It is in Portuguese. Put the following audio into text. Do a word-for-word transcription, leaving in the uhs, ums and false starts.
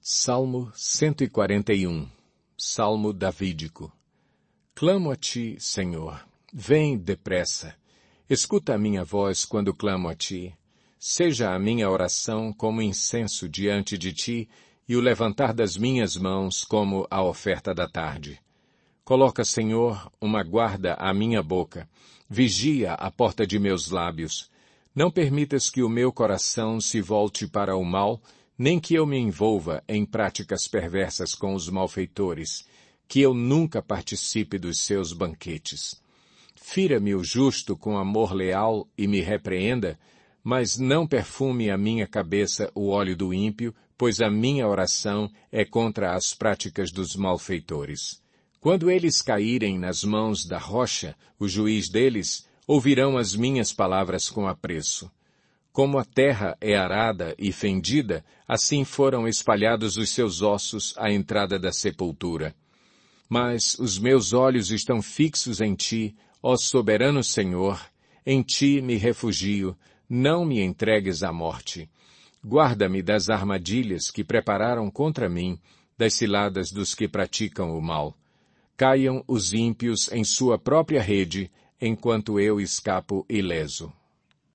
Salmo cento e quarenta e um. Salmo davídico. Clamo a ti, Senhor. Vem depressa. Escuta a minha voz quando clamo a ti. Seja a minha oração como incenso diante de ti e o levantar das minhas mãos como a oferta da tarde. Coloca, Senhor, uma guarda à minha boca. Vigia a porta de meus lábios. Não permitas que o meu coração se volte para o mal, nem que eu me envolva em práticas perversas com os malfeitores, que eu nunca participe dos seus banquetes. Fira-me o justo com amor leal e me repreenda, mas não perfume a minha cabeça o óleo do ímpio, pois a minha oração é contra as práticas dos malfeitores. Quando eles caírem nas mãos da rocha, o juiz deles, ouvirão as minhas palavras com apreço. Como a terra é arada e fendida, assim foram espalhados os seus ossos à entrada da sepultura. Mas os meus olhos estão fixos em ti, ó soberano Senhor, em ti me refugio, não me entregues à morte. Guarda-me das armadilhas que prepararam contra mim, das ciladas dos que praticam o mal. Caiam os ímpios em sua própria rede, enquanto eu escapo ileso.